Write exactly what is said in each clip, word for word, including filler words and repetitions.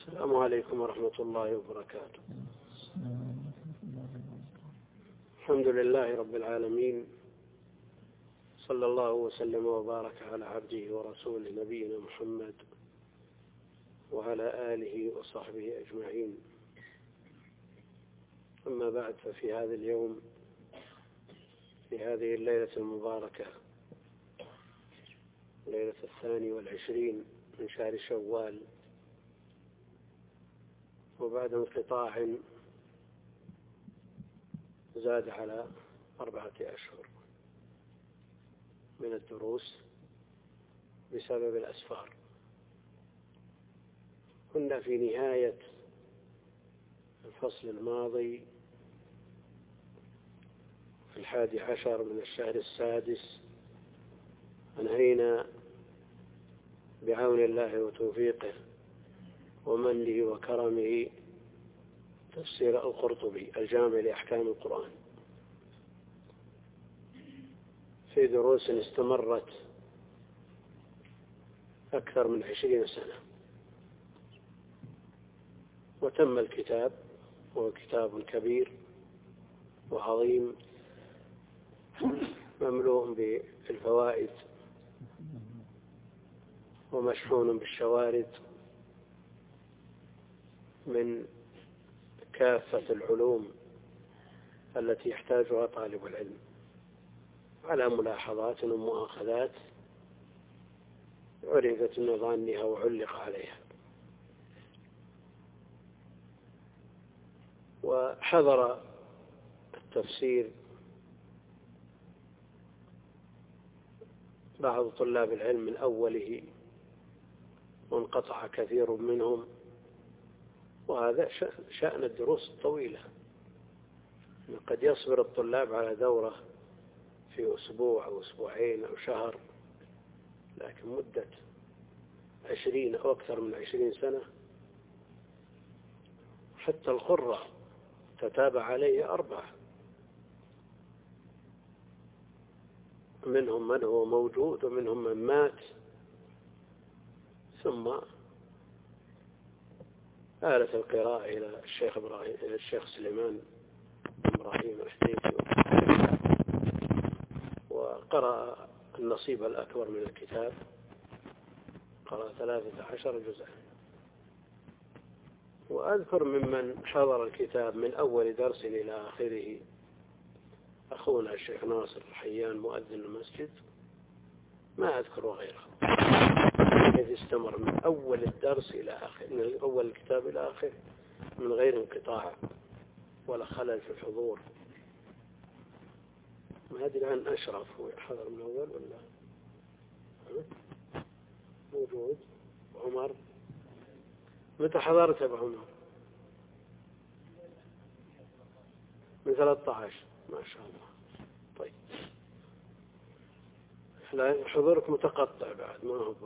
السلام عليكم ورحمة الله وبركاته. الحمد لله رب العالمين، صلى الله وسلم وبارك على عبده ورسوله نبينا محمد وعلى آله وصحبه أجمعين. أما بعد، ففي هذا اليوم، في هذه الليلة المباركة، ليلة الثاني والعشرين من شهر شوال، وبعد انقطاع زاد على أربعة أشهر من الدروس بسبب الأسفار، كنا في نهاية الفصل الماضي في الحادي عشر من الشهر السادس. أنهينا بعون الله وتوفيقه ومنه وكرمه تفسير القرطبي الجامع لأحكام القرآن في دروس استمرت أكثر من عشرين سنة، وتم الكتاب، وهو كتاب كبير وعظيم مملوء بالفوائد ومشحون بالشوارد من كافة العلوم التي يحتاجها طالب العلم، على ملاحظات ومؤاخذات عرفت نظانها وعلق عليها. وحضر التفسير بعض طلاب العلم من أوله، وانقطع كثير منهم، وهذا شأن الدروس الطويلة. قد يصبر الطلاب على دورة في أسبوع أو أسبوعين أو شهر، لكن مدة عشرين أو أكثر من عشرين سنة، حتى القراء تتابع عليه أربعة، منهم من هو موجود ومنهم من مات، ثم آلت القراءة إلى الشيخ إبراهيم إلى الشيخ سليمان إبراهيم الحديثي، وقرأ النصيب الأكبر من الكتاب، قرأ ثلاثة عشر جزءا. وأذكر ممن حضر الكتاب من أول درس إلى آخره أخونا الشيخ ناصر الحيان مؤذن المسجد، ما أذكر غيره، إذ استمر من أول الدرس إلى آخر، من أول الكتاب إلى آخر من غير انقطاع ولا خلل في الحضور. ما أدري عن أشرف، هو حضر من أول ولا موجود؟ عمر، متى حضرت أبو عمر؟ من ثلاثة عشر، ما شاء الله. طيب، لا حضورك متقطع بعد، ما هو،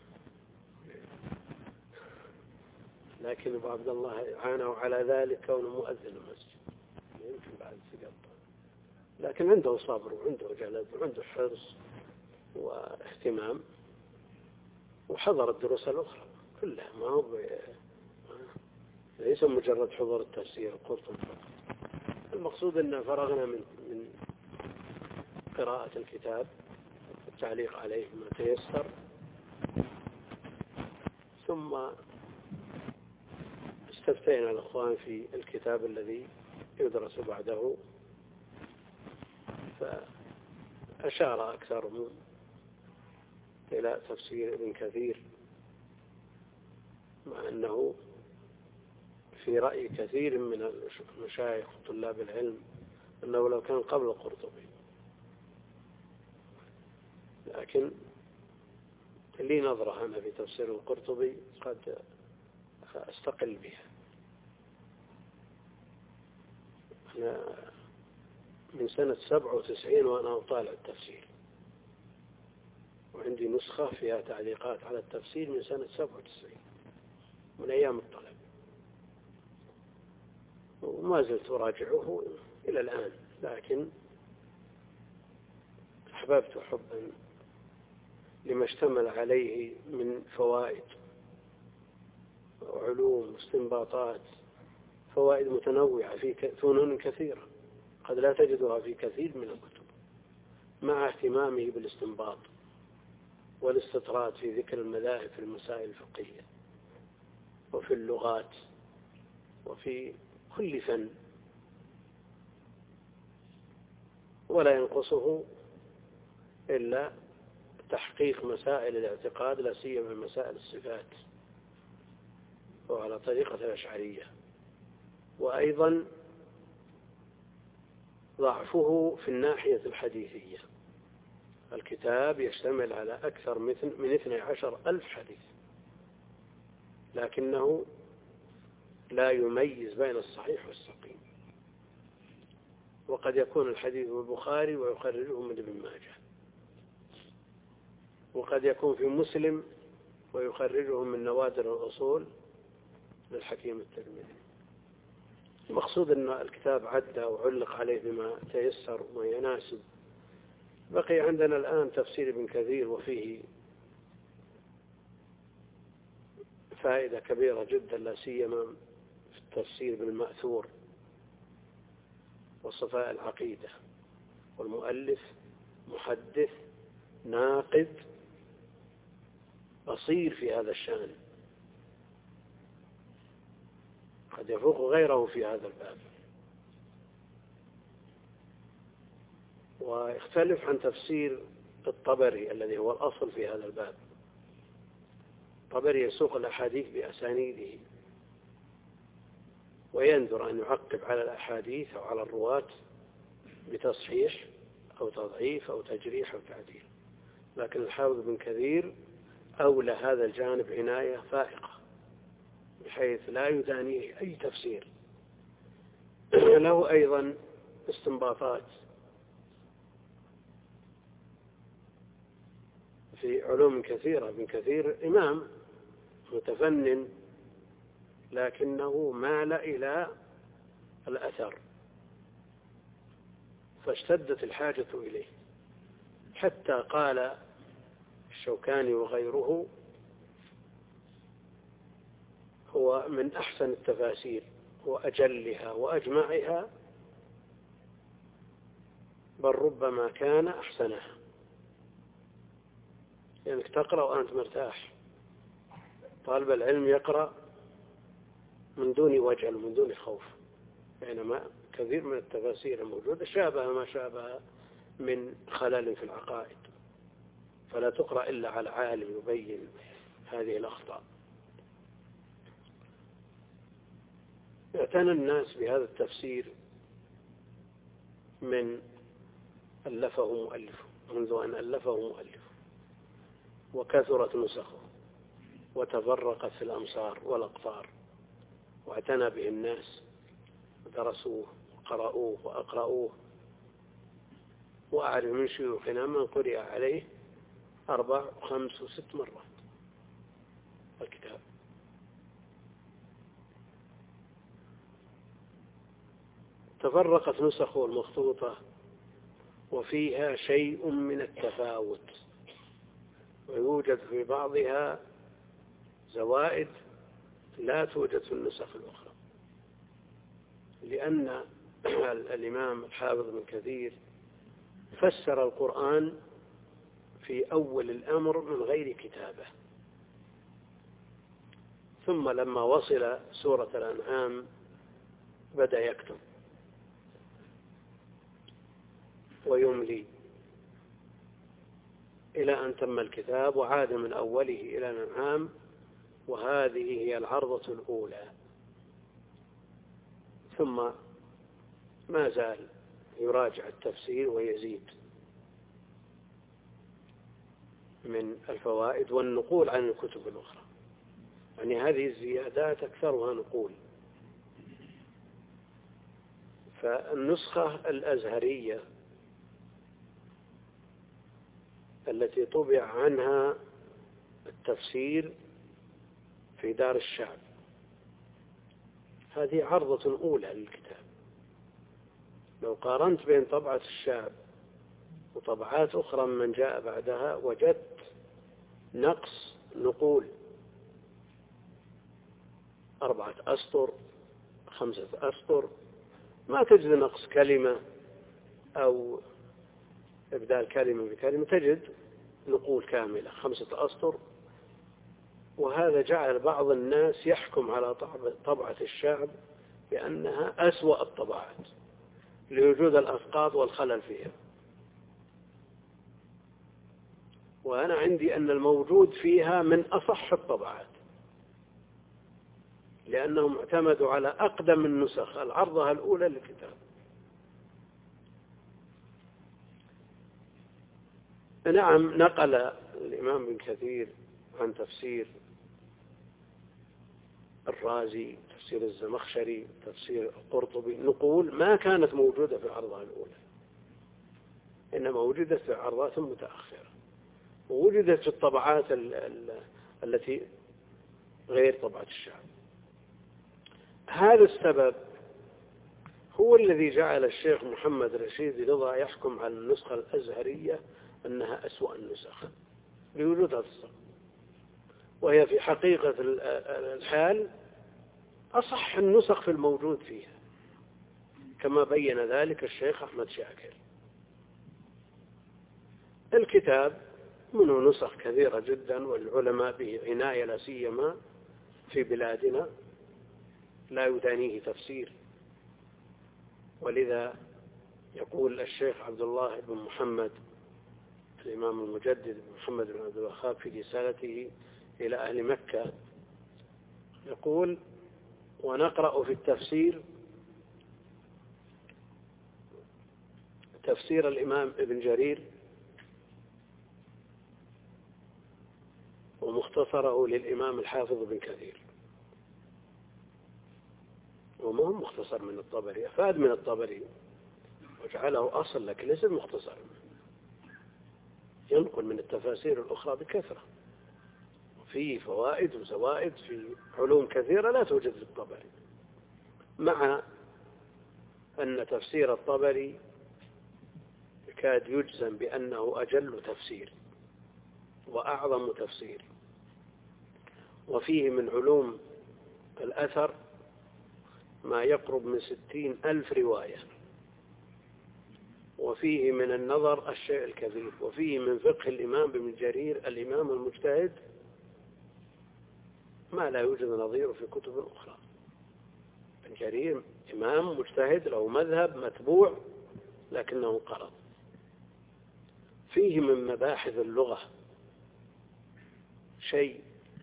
لكن أبو عبد الله عانوا على ذلك كونه مؤذن المسجد، يمكن بعد سقط، لكن عنده صبر وعنده جلد وعنده حرص واهتمام، وحضر الدروس الأخرى كلها، ما هو ليس مجرد حضور التفسير القرطبي فقط. المقصود أن فرغنا من من قراءة الكتاب والتعليق عليه ما تيسر، ثم استفتينا الأخوان في الكتاب الذي يدرس بعده، فأشار أكثرهم إلى تفسير ابن كثير، مع أنه في رأي كثير من المشايخ وطلاب العلم أنه لو كان قبل القرطبي، لكن لي نظرة أنا في تفسير القرطبي قد أستقل بها. أنا من سنة سبعة وتسعين وأنا أطالع التفسير، وعندي نسخة فيها تعليقات على التفسير من سنة سبعة وتسعين، من أيام الطلب، وما زلت أراجعه إلى الآن، لكن أحببت حبا لما اشتمل عليه من فوائد وعلوم علوم واستنباطات، فوائد متنوعة في فنون كثيرة قد لا تجدها في كثير من الكتب، مع اهتمامه بالاستنباط والاستطراد في ذكر المذاهب في المسائل الفقهية وفي اللغات وفي كل فن، ولا ينقصه إلا تحقيق مسائل الاعتقاد، لا سيما مسائل الصفات وعلى طريقة الأشعرية. وأيضا ضعفه في الناحية الحديثية، الكتاب يشتمل على أكثر من اثني عشر ألف حديث، لكنه لا يميز بين الصحيح والسقيم، وقد يكون الحديث في البخاري ويخرجه من ابن ماجه، وقد يكون في مسلم ويخرجه من نوادر الأصول للحكيم الترمذي. المقصود أن الكتاب عدى وعلق عليه بما تيسر وما يناسب. بقي عندنا الآن تفسير ابن كثير، وفيه فائدة كبيرة جدا، لا سيما في التفسير بالمأثور وصفاء العقيدة. والمؤلف محدث ناقد بصير في هذا الشأن، قد يفوق غيره في هذا الباب، ويختلف عن تفسير الطبري الذي هو الأصل في هذا الباب. الطبري يسوق الأحاديث بأسانيده، وينذر أن يعقب على الأحاديث أو على الرواة بتصحيح أو تضعيف أو تجريح أو تعديل، لكن الحافظ بن كثير أولى هذا الجانب عناية فائقة، بحيث لا يدانيه أي تفسير. له أيضا استنباطات في علوم كثيرة. ابن كثير إمام متفنن، لكنه مال إلى الأثر، فاشتدت الحاجة إليه، حتى قال الشوكاني وغيره هو من أحسن التفاسير وأجلها وأجمعها، بل ربما كان أحسنها، لأنك يعني تقرأ وأنت مرتاح. طالب العلم يقرأ من دون وجل ومن دون خوف، بينما كثير من التفاسير الموجودة شابه ما شابه من خلل في العقائد، فلا تقرأ إلا على عالم يبين هذه الأخطاء. اعتنى الناس بهذا التفسير من ألفه مؤلفه، منذ أن ألفه مؤلفه، وكثرت نسخه وتفرقت في الأمصار والأقطار، واعتنى به الناس ودرسوه وقرأوه وأقرأوه. وأعرف من شيوخنا من قرئ عليه أربع وخمس وست مرات الكتاب. تفرقت نسخه المخطوطة وفيها شيء من التفاوت، ويوجد في بعضها زوائد لا توجد في النسخ الأخرى، لأن الإمام الحافظ بن كثير فسر القرآن في أول الأمر من غير كتابة، ثم لما وصل سورة الأنعام بدأ يكتب ويملي إلى أن تم الكتاب، وعاد من أوله إلى الأنعام، وهذه هي العرضة الأولى. ثم ما زال يراجع التفسير ويزيد من الفوائد والنقول عن الكتب الأخرى، يعني هذه الزيادات أكثرها نقول. فالنسخة الأزهرية التي طبع عنها التفسير في دار الشعب، هذه عرضة أولى للكتاب. لو قارنت بين طبعة الشعب وطبعات أخرى من جاء بعدها وجدت نقص نقول، أربعة أسطر، خمسة أسطر، ما تجد نقص كلمة أو إبدال كلمة بكلمة، تجد نقول كاملة خمسة أسطر. وهذا جعل بعض الناس يحكم على طبعة الشعب بأنها أسوأ الطبعات لوجود الأسقاط والخلل فيها. وأنا عندي أن الموجود فيها من أصح الطبعات، لأنهم اعتمدوا على أقدم النسخ العرضها الأولى للكتاب. نعم، نقل الإمام ابن كثير عن تفسير الرازي، تفسير الزمخشري، تفسير القرطبي، نقول ما كانت موجودة في عرضها الأولى، إنما وجدت في عرضات متأخرة، ووجدت في الطبعات ال ال التي غير طبعة الشعب. هذا السبب هو الذي جعل الشيخ محمد رشيد رضا يحكم على النسخة الأزهرية أنها أسوأ النسخ لوجود هذا السبب، وهي في حقيقة الحال أصح النسخ في الموجود فيها، كما بين ذلك الشيخ أحمد شاكر. الكتاب منه نسخ كثيرة جدا، والعلماء به عناية، لا سيما في بلادنا لا يدانيه تفسير. ولذا يقول الشيخ عبد الله بن محمد الإمام المجدد بن محمد بن عبد الوهاب في رسالته إلى أهل مكة، يقول: ونقرأ في التفسير تفسير الإمام ابن جرير ومختصره للإمام الحافظ بن كثير، وما هو مختصر من الطبري، أفاد من الطبري وجعله أصل، لكن ليس مختصر، ينقل من التفاسير الأخرى بكثرة، وفيه فوائد وزوائد في علوم كثيرة لا توجد في الطبري، مع أن تفسير الطبري يكاد يجزم بأنه أجل تفسير وأعظم تفسير، وفيه من علوم الأثر ما يقرب من ستين ألف رواية، وفيه من النظر الشيء الكثير، وفيه من فقه الإمام ابن جرير الإمام المجتهد ما لا يوجد نظيره في كتب أخرى. ابن جرير إمام مجتهد له مذهب متبوع لكنه انقرض. فيه من مباحث اللغة شيء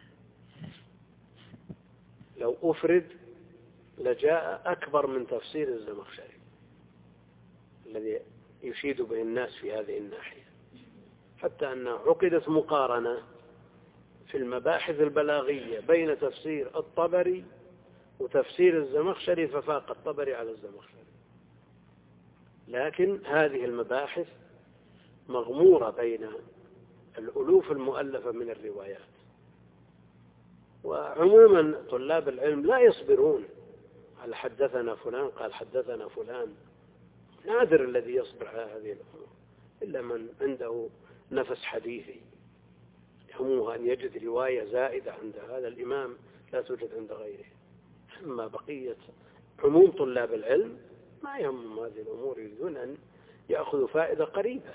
لو أفرد لجاء أكبر من تفسير الزمخشري الذي يشيد به الناس في هذه الناحية، حتى أن عقدت مقارنة في المباحث البلاغية بين تفسير الطبري وتفسير الزمخشري، ففاق الطبري على الزمخشري. لكن هذه المباحث مغمورة بين الألوف المؤلفة من الروايات، وعموما طلاب العلم لا يصبرون على حدثنا فلان قال حدثنا فلان، نادر الذي يصبر على هذه الأمور إلا من عنده نفس حديثي يهمه أن يجد رواية زائدة عند هذا الإمام لا توجد عند غيره. أما بقية عموم طلاب العلم ما يهمهم هذه الأمور، يريدون أن يأخذوا فائدة قريبة.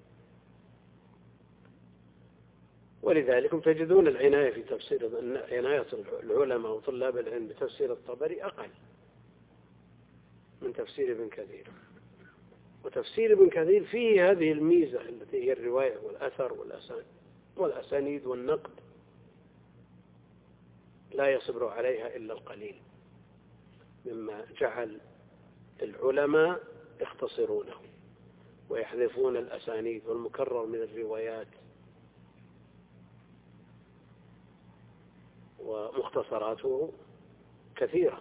ولذلك تجدون العناية في تفسير عناية العلماء وطلاب العلم بتفسير الطبري أقل من تفسير ابن كثير. وتفسير ابن كثير فيه هذه الميزة التي هي الرواية والأثر والأسانيد والنقد، لا يصبر عليها إلا القليل، مما جعل العلماء يختصرونه ويحذفون الأسانيد والمكرر من الروايات، ومختصراته كثيرة.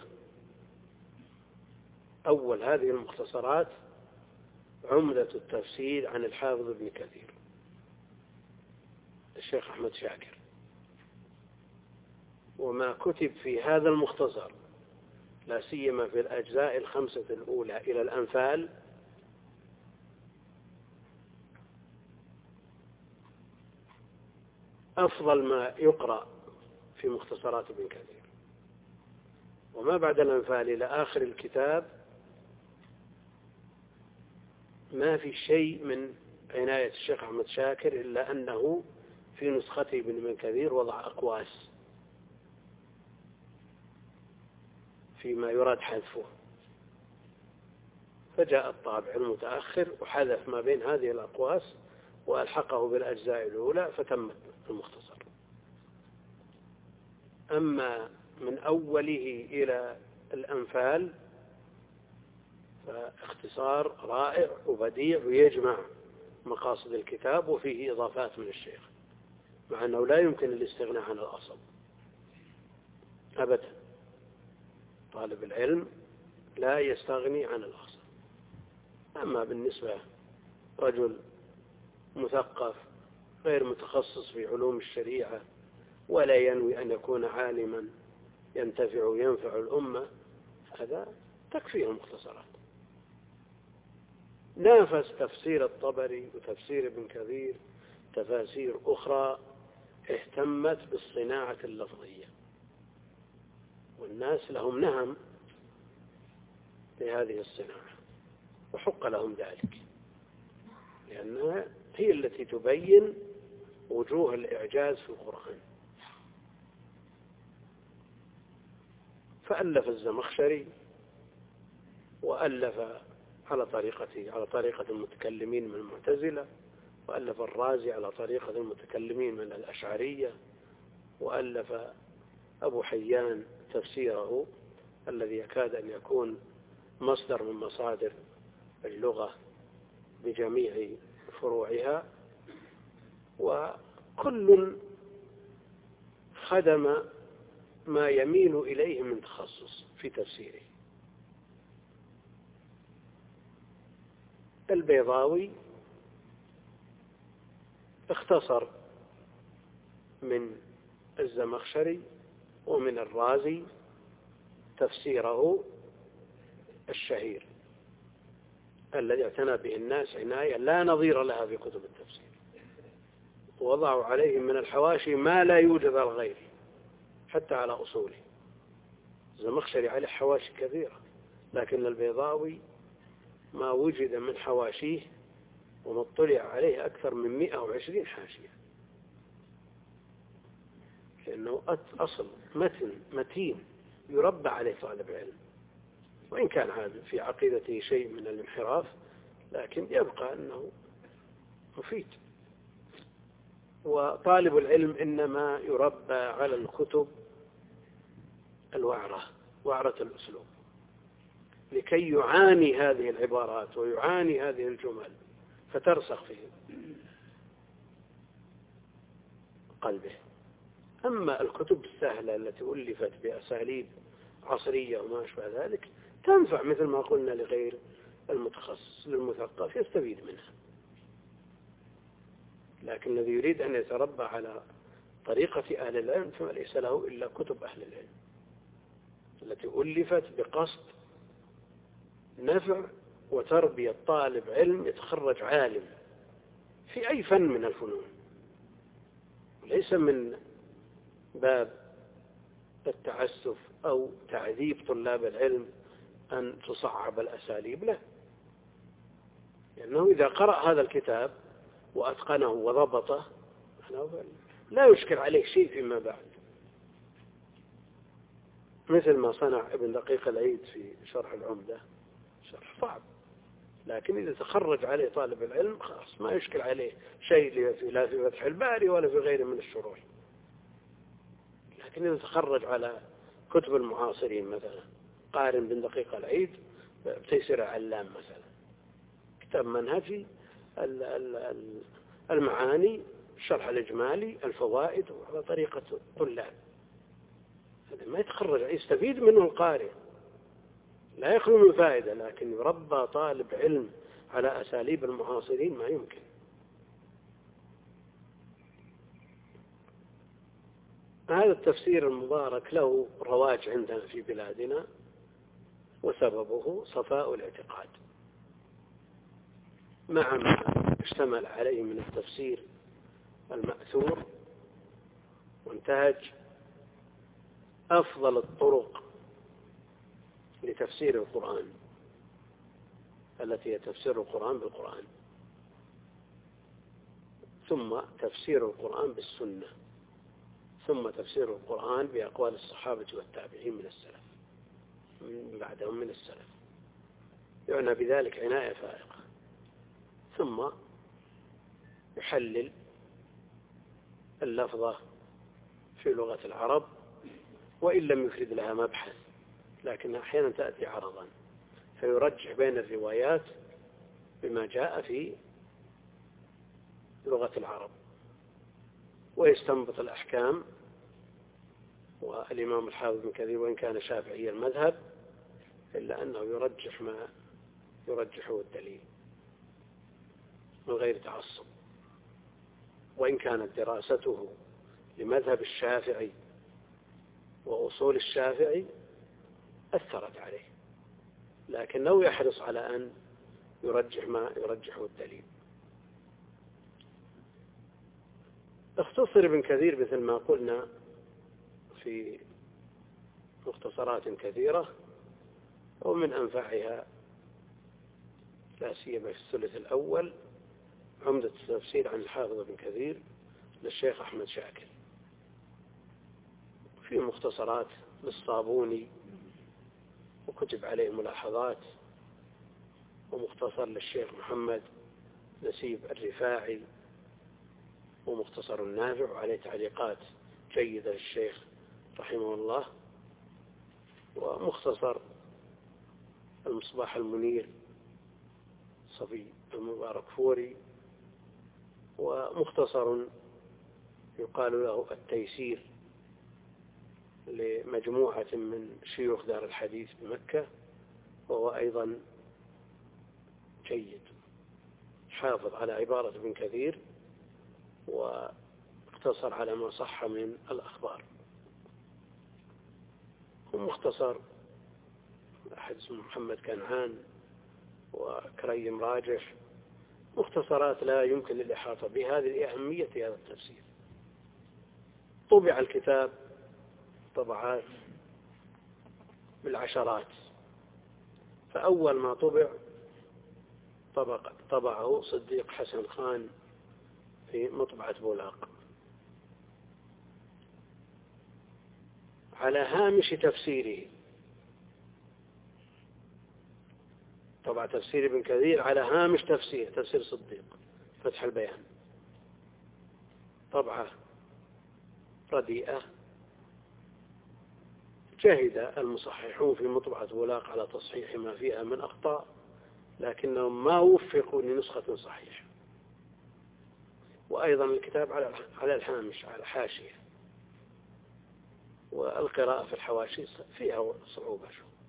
أول هذه المختصرات عمدة التفسير عن الحافظ ابن كثير الشيخ أحمد شاكر، وما كتب في هذا المختصر لا سيما في الأجزاء الخمسة الأولى إلى الأنفال أفضل ما يقرأ في مختصرات ابن كثير. وما بعد الأنفال إلى آخر الكتاب ما في شيء من عناية الشيخ أحمد شاكر إلا أنه في نسخته ابن كثير وضع أقواس فيما يراد حذفه، فجاء الطابع المتأخر وحذف ما بين هذه الأقواس وألحقه بالأجزاء الأولى فتم المختصر. أما من أوله إلى الأنفال فاختصار رائع وبديع ويجمع مقاصد الكتاب وفيه إضافات من الشيخ، مع أنه لا يمكن الاستغناء عن الأصل أبدا. طالب العلم لا يستغني عن الأصل. أما بالنسبة رجل مثقف غير متخصص في علوم الشريعة ولا ينوي أن يكون عالما ينتفع وينفع الأمة، هذا تكفيه المختصرات. نافس تفسير الطبري وتفسير ابن كثير تفاسير أخرى اهتمت بالصناعة اللفظية، والناس لهم نهم لهذه الصناعة وحق لهم ذلك، لأنها هي التي تبين وجوه الإعجاز في القرآن. فألف الزمخشري وألف على طريقته على طريقة المتكلمين من المعتزلة، وألف الرازي على طريقة المتكلمين من الأشعرية، وألف أبو حيان تفسيره الذي يكاد أن يكون مصدر من مصادر اللغة بجميع فروعها، وكل خدم ما يميل إليه من تخصص في تفسيره. البيضاوي اختصر من الزمخشري ومن الرازي تفسيره الشهير الذي اعتنى به الناس عناية لا نظير لها في كتب التفسير، ووضعوا عليه من الحواشي ما لا يوجد الغير حتى على أصوله. الزمخشري عليه حواشي كثيرة، لكن البيضاوي ما وجد من حواشيه ومطلع عليه أكثر من مئة وعشرين حاشية، لأنه أصل متن متين يربى عليه طالب علم، وإن كان هذا في عقيدته شيء من الانحراف لكن يبقى أنه مفيد. وطالب العلم إنما يربى على الكتب الوعرة، وعرة الأسلوب، لكي يعاني هذه العبارات ويعاني هذه الجمل فترسخ في قلبه. أما الكتب السهلة التي ألفت بأساليب عصرية وما أشبه ذلك تنفع مثل ما قلنا لغير المتخصص، للمثقف يستفيد منها، لكن الذي يريد أن يتربى على طريقة أهل العلم فليس له إلا كتب أهل العلم التي ألفت بقصد نفع وتربية طالب علم يتخرج عالم في أي فن من الفنون، ليس من باب التعسف أو تعذيب طلاب العلم أن تصعب الأساليب له، لأنه إذا قرأ هذا الكتاب وأتقنه وضبطه لا يشكل عليه شيء فيما بعد، مثل ما صنع ابن دقيق العيد في شرح العمدة. شرح صعب، لكن إذا تخرج عليه طالب العلم خلاص ما يشكل عليه شيء لا في فتح الباري ولا في غيره من الشروح. لكن إذا تخرج على كتب المعاصرين مثلا قارن بن دقيق العيد بتيسير علام مثلا، كتاب منهجي، المعاني، الشرح الإجمالي، الفوائد، وعلى طريقة الطلاب، هذا ما يتخرج يستفيد منه القارئ، لا يخلو من فائدة، لكن يربى طالب علم على أساليب المعاصرين ما يمكن. هذا التفسير المبارك له رواج عندنا في بلادنا، وسببه صفاء الاعتقاد مع ما اشتمل عليه من التفسير المأثور، وانتهج أفضل الطرق لتفسير القرآن، التي هي تفسير القرآن بالقرآن، ثم تفسير القرآن بالسنة، ثم تفسير القرآن بأقوال الصحابة والتابعين من السلف من بعدهم من السلف، يعنى بذلك عناية فائقة. ثم يحلل اللفظة في لغة العرب وإن لم يفرد لها مبحث، لكنها أحيانا تأتي عرضا، فيرجح بين الروايات بما جاء في لغة العرب ويستنبط الأحكام. والإمام الحافظ ابن كثير وإن كان شافعي المذهب إلا أنه يرجح ما يرجحه الدليل من غير تعصب، وإن كانت دراسته لمذهب الشافعي وأصول الشافعي أثرت عليه، لكنه يحرص على أن يرجح ما يرجحه الدليل. اختصر ابن كثير مثل ما قلنا في مختصرات كثيرة، ومن أنفعها لا سيما في الثلث الأول عمدة التفسير عن الحافظ ابن كثير للشيخ أحمد شاكر، في مختصرات للصابوني وكتب عليه ملاحظات، ومختصر للشيخ محمد نسيب الرفاعي، ومختصر النافع وعليه تعليقات جيدة للشيخ رحمه الله، ومختصر المصباح المنير صفي المبارك فوري، ومختصر يقال له التيسير لمجموعة من شيوخ دار الحديث بمكة، وهو أيضا جيد، حافظ على عبارة ابن كثير واقتصر على ما صح من الأخبار. ومختصر أحد اسمه محمد كنعان وكريم راجح، مختصرات لا يمكن الإحاطة بها لأهمية هذا التفسير. طبع الكتاب طبعات بالعشرات، فأول ما طبع طبع طبعه صديق حسن خان في مطبعة بولاق على هامش تفسيره. طبع تفسير ابن كثير على هامش تفسير تفسير صديق فتح البيان، طبعة رديئة. جهد المصححون في مطبعة بولاق على تصحيح ما فيها من أخطاء، لكنهم ما وفقوا لنسخة صحيحة. وأيضا الكتاب على الهامش على حاشية، والقراءة في الحواشي فيها صعوبة،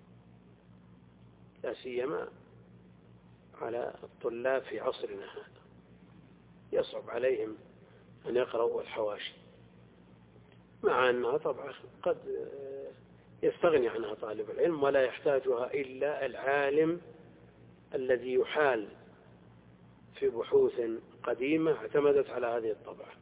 لا سيما على الطلاب في عصرنا هذا، يصعب عليهم أن يقرأوا الحواشي، مع أنها طبعا قد يستغني عنها طالب العلم ولا يحتاجها إلا العالم الذي يحال في بحوث قديمة اعتمدت على هذه الطبعة،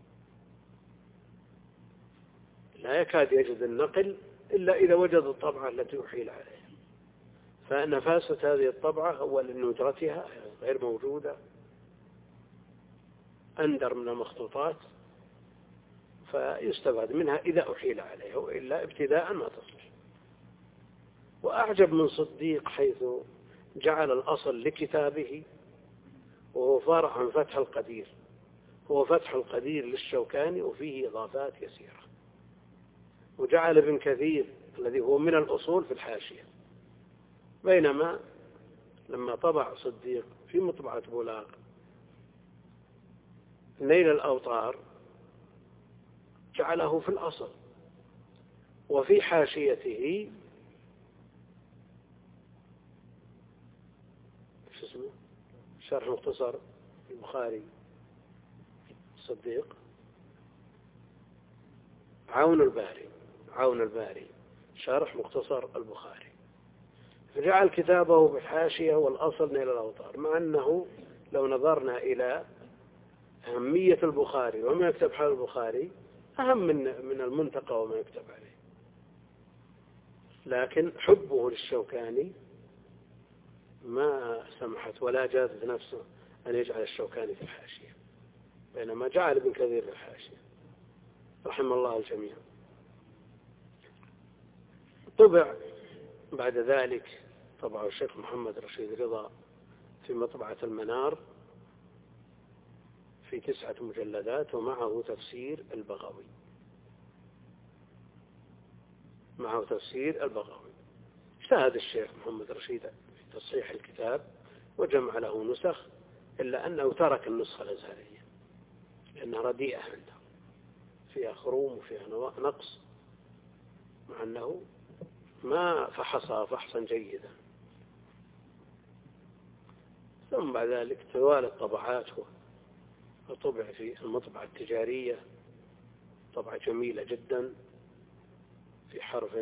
لا يكاد يجد النقل إلا إذا وجد الطبعة التي يحيل عليها. فنفاسة هذه الطبعة هو لندرتها غير موجودة، أندر من المخطوطات، فيستفاد منها إذا أحيل عليها، وإلا ابتداء ما تصلح. وأعجب من صديق حيث جعل الأصل لكتابه وهو فرع عن فتح القدير، هو فتح القدير للشوكاني وفيه إضافات يسيرة، وجعل ابن كثير الذي هو من الأصول في الحاشية. بينما لما طبع صديق في مطبعة بولاق نيل الأوطار جعله في الأصل، وفي حاشيته شو اسمه شرح مختصر البخاري صديق عون الباري عون الباري شرح مختصر البخاري، فجعل كتابه بالحاشية والأصل نيل الأوطار، مع أنه لو نظرنا إلى أهمية البخاري وما يكتب حول البخاري أهم من من المنتقى وما يكتب عليه. لكن حبه للشوكاني ما سمحت ولا جازت نفسه أن يجعل الشوكاني في الحاشية، بينما جعل ابن كثير في الحاشية رحم الله الجميع. طبع بعد ذلك طبعه الشيخ محمد رشيد رضا في مطبعة المنار في تسعة مجلدات، ومعه تفسير البغوي معه تفسير البغوي. اجتهد الشيخ محمد رشيد في تصحيح الكتاب وجمع له نسخ، إلا أنه ترك النسخة الأزهرية لأنها رديئة عنده، فيها خروم وفيها نقص، مع أنه ما فحصها فحصا جيدا. ثم بعد ذلك توالت طبعاته وطبع في المطبعة التجارية، طبعة جميلة جدا في حرف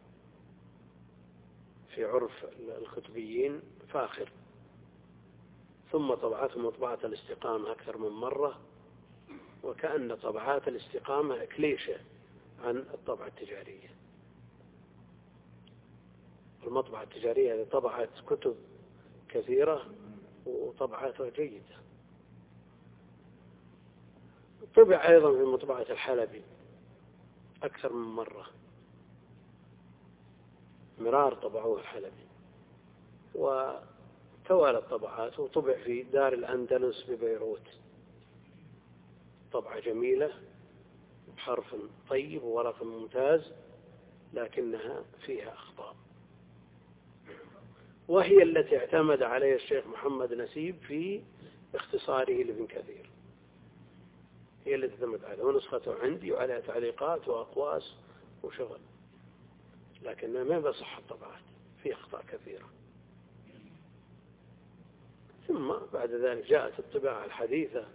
في عرف الخطبيين فاخر. ثم طبعته مطبعة الاستقامة أكثر من مرة، وكأن طبعات الاستقامة كليشة عن الطبعة التجارية. المطبعة التجارية هذه طبعت كتب كثيرة وطبعاتها جيدة. طبع أيضا في مطبعة الحلبي أكثر من مرة، مرار طبعوه الحلبي، وتوالت طبعاته. وطبع في دار الأندلس ببيروت، طبعة جميلة بحرف طيب وورق ممتاز، لكنها فيها أخطاء، وهي التي اعتمد عليها الشيخ محمد نسيب في اختصاره لابن كثير، هي التي اعتمد عليها، ونسخته عندي وعليها تعليقات وأقواس وشغل، لكنها ما بصح الطبعات، في أخطاء كثيرة. ثم بعد ذلك جاءت الطباعة الحديثة،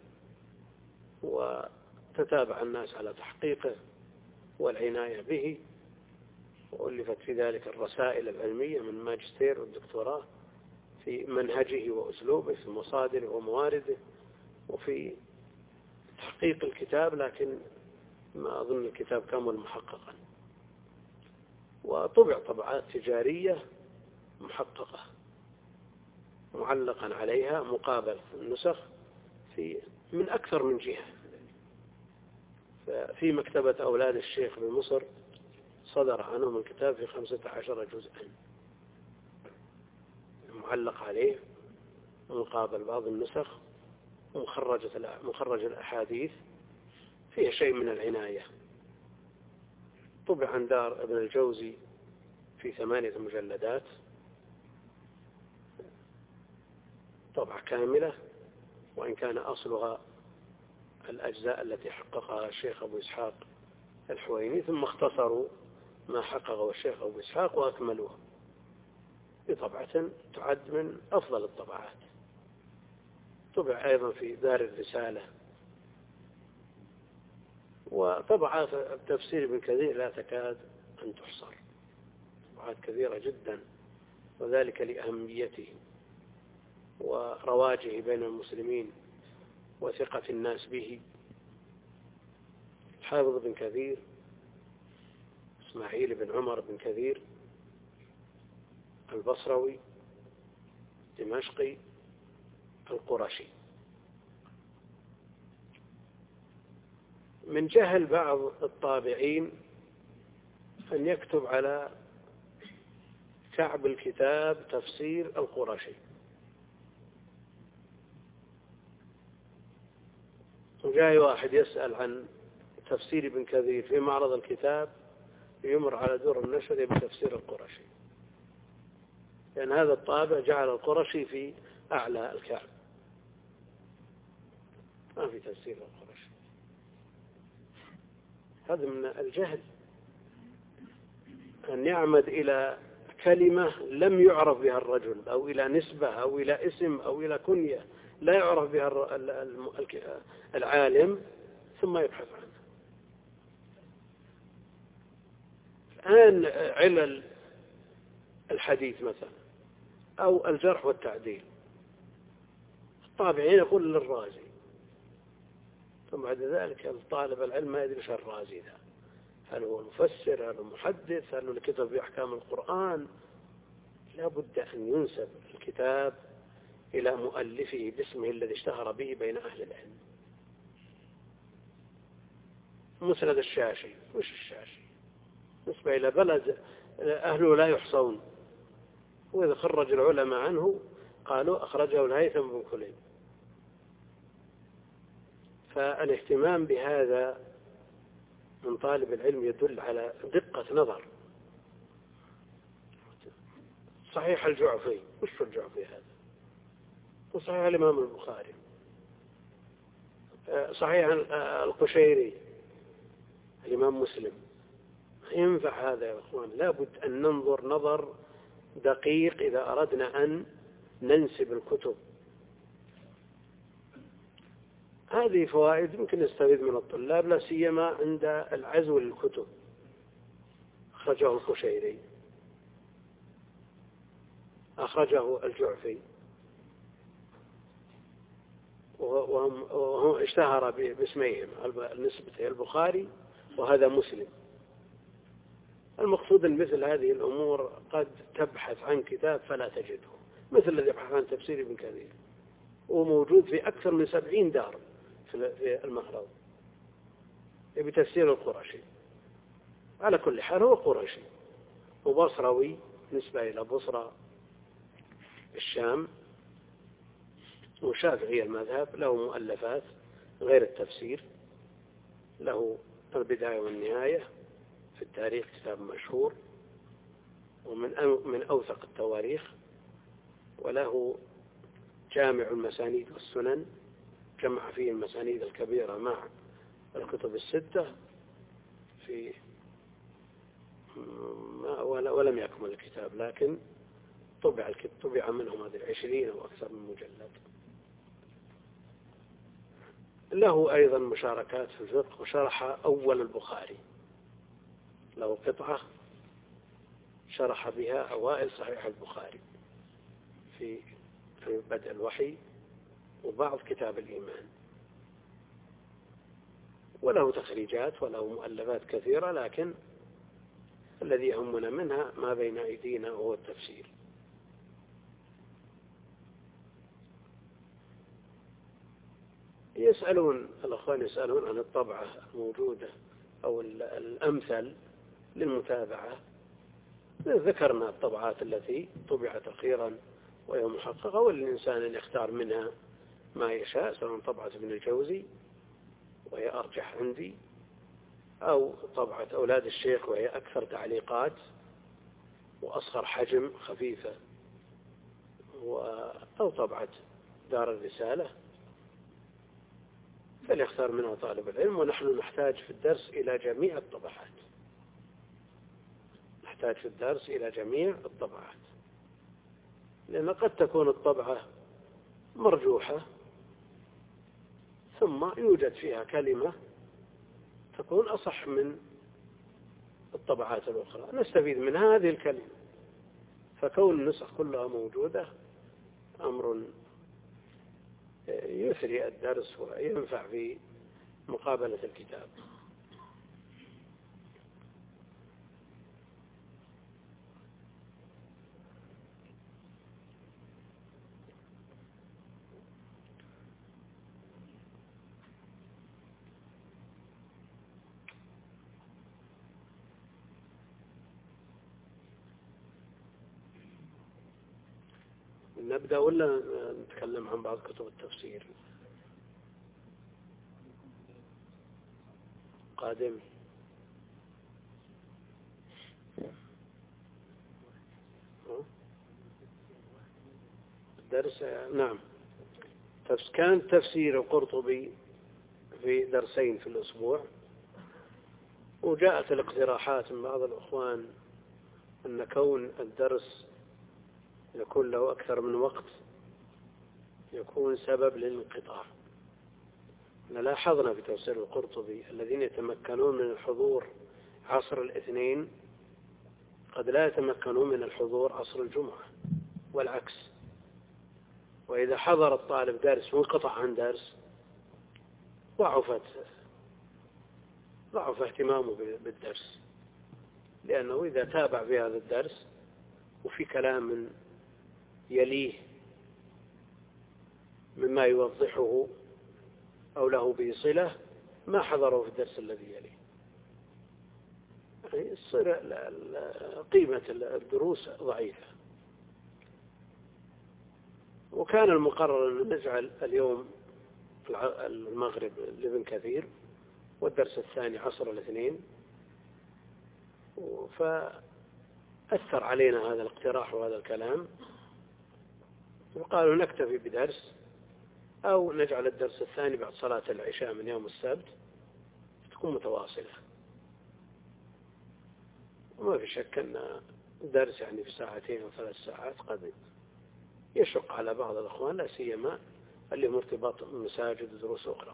وتتابع الناس على تحقيقه والعناية به، وألفت في ذلك الرسائل العلمية من ماجستير والدكتوراه في منهجه وأسلوبه في مصادره وموارده وفي تحقيق الكتاب، لكن ما أظن الكتاب كامل محققا. وطبع طبعات تجارية محققة معلقا عليها مقابل النسخ في من أكثر من جهة. في مكتبة أولاد الشيخ بمصر صدر عنهم الكتاب في خمسة عشر جزءا معلق عليه مقابل بعض النسخ، ومخرجة مخرج الأحاديث فيها شيء من العناية. طبع عن دار ابن الجوزي في ثمانية مجلدات، طبعة كاملة، وإن كان أصلها الأجزاء التي حققها الشيخ أبو إسحاق الحويني، ثم اختصروا ما حققه الشيخ أبو إسحاق وأكملوها بطبعة تعد من أفضل الطبعات. طبع أيضا في دار الرسالة. وطبعات التفسير ابن كثير لا تكاد أن تحصر، طبعات كثيرة جدا، وذلك لأهميته ورواجه بين المسلمين وثقة الناس به. حافظ بن كثير إسماعيل بن عمر بن كثير البصروي دمشقي القرشي. من جهل بعض الطابعين أن يكتب على كعب الكتاب تفسير القرشي، وجاء واحد يسأل عن تفسير ابن كثير في معرض الكتاب، يمر على دور النشر بتفسير القرشي، لأن هذا الطابع جعل القرشي في أعلى الكعب، ما في تفسير القرشي. هذا من الجهل أن يعمد إلى كلمة لم يعرف بها الرجل، أو إلى نسبة أو إلى اسم أو إلى كنية لا يعرف بها العالم، ثم يبحث عنها. الآن علل الحديث مثلا أو الجرح والتعديل، الطابعين يقول للرازي، ثم بعد ذلك طالب العلم ما يدري ايش الرازي ذا، هل هو مفسر، هل هو محدث، هل هو الكتاب بأحكام القرآن؟ لا بد أن ينسب الكتاب إلى مؤلفه باسمه الذي اشتهر به بين أهل العلم. مسند الشاشي، وش الشاشي؟ نسبة إلى بلد أهله لا يحصون، وإذا خرج العلماء عنه قالوا أخرجه الهيثم بن كليب. فالاهتمام بهذا من طالب العلم يدل على دقة نظر. صحيح الجعفي، وش الجعفي هذا؟ وصحيح الإمام البخاري، صحيح القشيري، الإمام مسلم. ينفع هذا يا أخوان، لابد أن ننظر نظر دقيق إذا أردنا أن ننسب الكتب. هذه فوائد يمكن نستفيد من الطلاب، لا سيما عند العزو للكتب. أخرجه القشيري، أخرجه الجعفي، وهم, وهم اشتهر باسميهم النسبة البخاري وهذا مسلم. المقصود أن مثل هذه الأمور قد تبحث عن كتاب فلا تجده، مثل الذي يبحث عن تفسير ابن كثير، وموجود في أكثر من سبعين دار في المهرب بتفسير القرشي. على كل حال هو قرشي وبصروي، نسبة إلى بصرة الشام، وشافعي المذهب. له مؤلفات غير التفسير، له البداية والنهاية في التاريخ، كتاب مشهور ومن من أوثق التواريخ، وله جامع المسانيد والسنن، جمع فيه المسانيد الكبيرة مع الكتب الستة في ولم يكمل الكتاب، لكن طبع الكتاب طبع منهم هذه عشرين أو أكثر من مجلد. له أيضا مشاركات في الفقه، وشرح أول البخاري، له قطعة شرح بها أوائل صحيح البخاري في في بدء الوحي وبعض كتاب الإيمان. وله تخريجات وله مؤلفات كثيرة، لكن الذي يهمنا منها ما بين أيدينا وهو التفسير. يسألون الأخوان يسألون عن الطبعة الموجودة أو الأمثل للمتابعة. ذكرنا الطبعات التي طبعت أخيرا وهي محققة، والإنسان أن يختار منها ما يشاء، سواء طبعة ابن الجوزي وهي أرجح عندي، أو طبعة أولاد الشيخ وهي أكثر تعليقات وأصغر حجم خفيفة، أو طبعة دار الرسالة، فليختار منها طالب العلم. ونحن نحتاج في الدرس إلى جميع الطبعات، نحتاج في الدرس إلى جميع الطبعات، لأن قد تكون الطبعة مرجوحة ثم يوجد فيها كلمة تكون أصح من الطبعات الأخرى، نستفيد من هذه الكلمة. فكون النسخ كلها موجودة أمر يثري الدرس وينفع في مقابلة الكتاب. نبدأ ولا نتكلم عن بعض كتب التفسير؟ قادم الدرس. نعم، كان تفسير القرطبي في درسين في الأسبوع، وجاءت الاقتراحات من بعض الأخوان أن كون الدرس يكون له أكثر من وقت يكون سبب للانقطاع. لاحظنا في تفسير القرطبي الذين يتمكنون من الحضور عصر الاثنين قد لا يتمكنون من الحضور عصر الجمعة، والعكس. وإذا حضر الطالب درس وانقطع عن درس ضعفت ضعف اهتمامه بالدرس، لأنه إذا تابع في هذا الدرس وفي كلام يليه مما يوضحه أو له به صلة ما حضره في الدرس الذي يليه. يعني قيمة الدروس ضعيفة. وكان المقرر أن نجعل اليوم المغرب لابن كثير والدرس الثاني عصر الاثنين، فأثر علينا هذا الاقتراح وهذا الكلام، وقالوا نكتفي بدرس أو نجعل الدرس الثاني بعد صلاة العشاء من يوم السبت تكون متواصلة. وما في شك أن الدرس يعني في ساعتين أو ثلاث ساعات قد يشق على بعض الأخوان، لا سيما اللي مرتبط مساجد ودروس أخرى.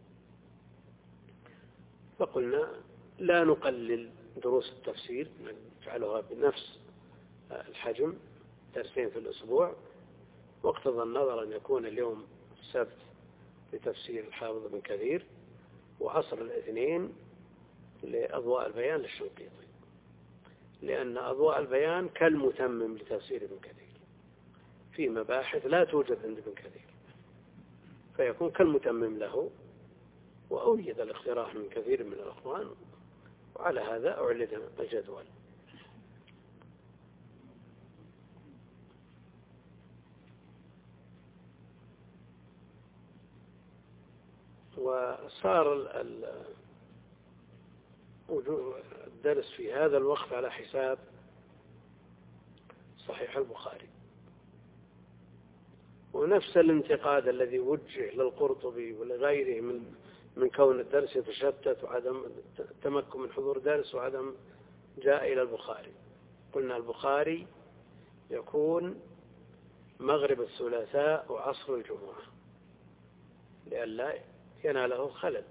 فقلنا لا نقلل دروس التفسير، نجعلها بنفس الحجم درسين في الأسبوع، واقتضى النظر أن يكون اليوم السبت لتفسير الحافظ بن كثير وعصر الاثنين لأضواء البيان للشنقيطي، لأن أضواء البيان كالمتمم لتفسير ابن كثير في مباحث لا توجد عند ابن كثير، فيكون كالمتمم له. وأوجد الاقتراح من كثير من الأخوان، وعلى هذا أعلن الجدول. وصار الدرس في هذا الوقت على حساب صحيح البخاري، ونفس الانتقاد الذي وجه للقرطبي ولغيره من من كون الدرس يتشتت وعدم التمكن من حضور درس وعدم جاء إلى البخاري. قلنا البخاري يكون مغرب الثلاثاء وعصر الجمعة لئلا يناله خلل.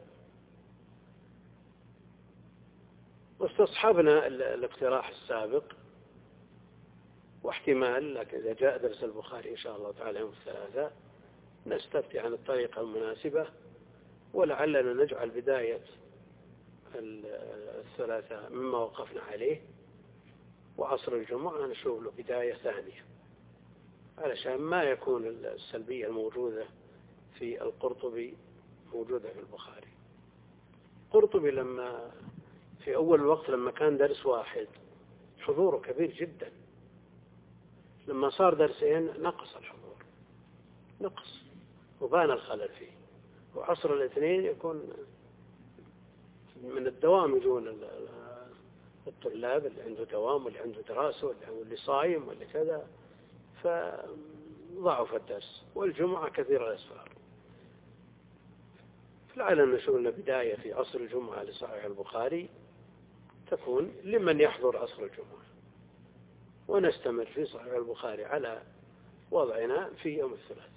واستصحبنا الاقتراح السابق، واحتمال لكن إذا جاء درس البخاري إن شاء الله تعالى يوم الثلاثاء نستفتي عن الطريقة المناسبة، ولعلنا نجعل بداية الثلاثاء مما وقفنا عليه، وعصر الجمعة نشوف له بداية ثانية، علشان ما يكون السلبية الموجودة في القرطبي موجودة في البخاري. القرطبي لما في أول الوقت لما كان درس واحد حضوره كبير جدا، لما صار درسين نقص الحضور، نقص وبان الخلل فيه. وعصر الاثنين يكون من الدوام، يجون الطلاب اللي عنده دوام واللي عنده دراسة واللي صايم واللي كذا، فضعف الدرس. والجمعة كثير الأسفار، فلعلنا نشوف لنا بداية في عصر الجمعة لصحيح البخاري تكون لمن يحضر عصر الجمعة، ونستمر في صحيح البخاري على وضعنا في يوم الثلاثاء.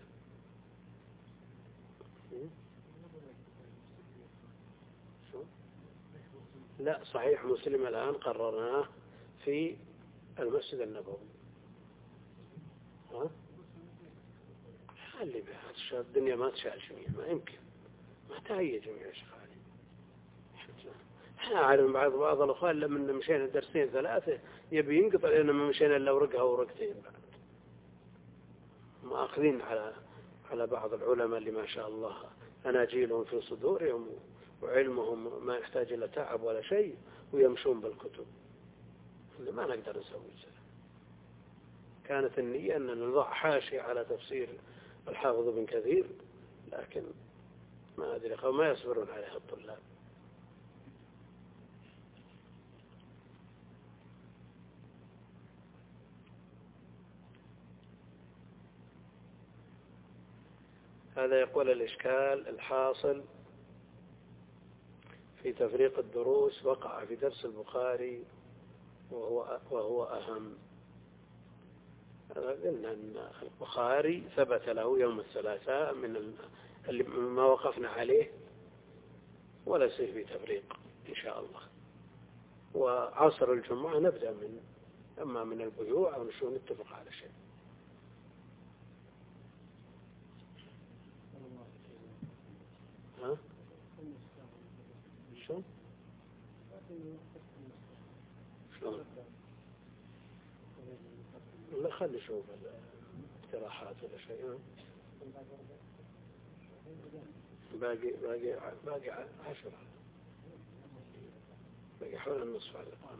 لا، صحيح مسلم الآن قررناه في المسجد النبوي. ها؟ اللي بهذا الدنيا ما تشاء جميع، ما يمكن ما تهيئ جميع الشخص. احنا عارف بعض بعض الأخوان لما مشينا درسين ثلاثة يبي ينقطع لأننا ما مشينا إلا ورقة ورقتين بعد. ما أخذين على على بعض العلماء اللي ما شاء الله أناجيلهم في صدورهم وعلمهم ما يحتاج إلى تعب ولا شيء، ويمشون بالكتب. ما نقدر نسوي ذلك. كانت النية أن نضع حاشية على تفسير الحافظ بن كثير، لكن ما أدري أو ما يصبرون عليها الطلاب. هذا يقول الإشكال الحاصل في تفريق الدروس وقع في درس البخاري وهو, وهو أهم. قلنا أن البخاري ثبت له يوم الثلاثاء من ما وقفنا عليه، ولا يصير في تفريق إن شاء الله. وعصر الجمعة نبدأ من أما من البيوع أو نشوف نتفق على شيء. ها؟ شو؟ شلون؟ لا خلي شوف الاقتراحات ولا شيء. باقي باقي باقي عشرة، باقي حول النصف على الأقل.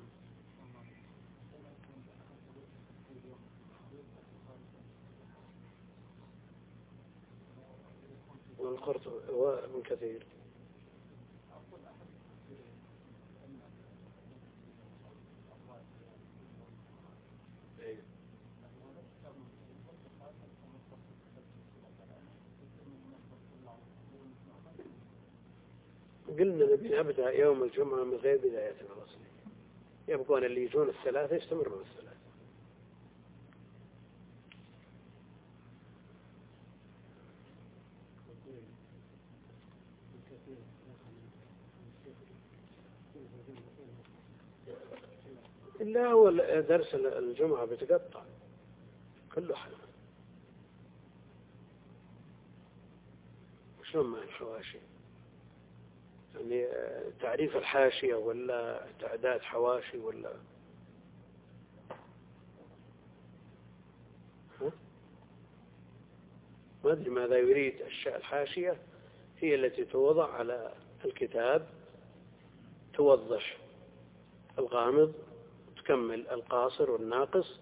والقرطبي وابن كثير. قلنا نبي نبدأ يوم الجمعة من غير بداية الفصل، يبقون اللي يجون الثلاثة يستمرون الثلاثة. إلا هو درس الجمعة بتقطع كله حلو. شلون مع الحواشي؟ يعني تعريف الحاشية ولا تعداد حواشي ولا ها؟ ما أدري ماذا يريد. الحاشية هي التي توضع على الكتاب توضح الغامض، تكمل القاصر والناقص.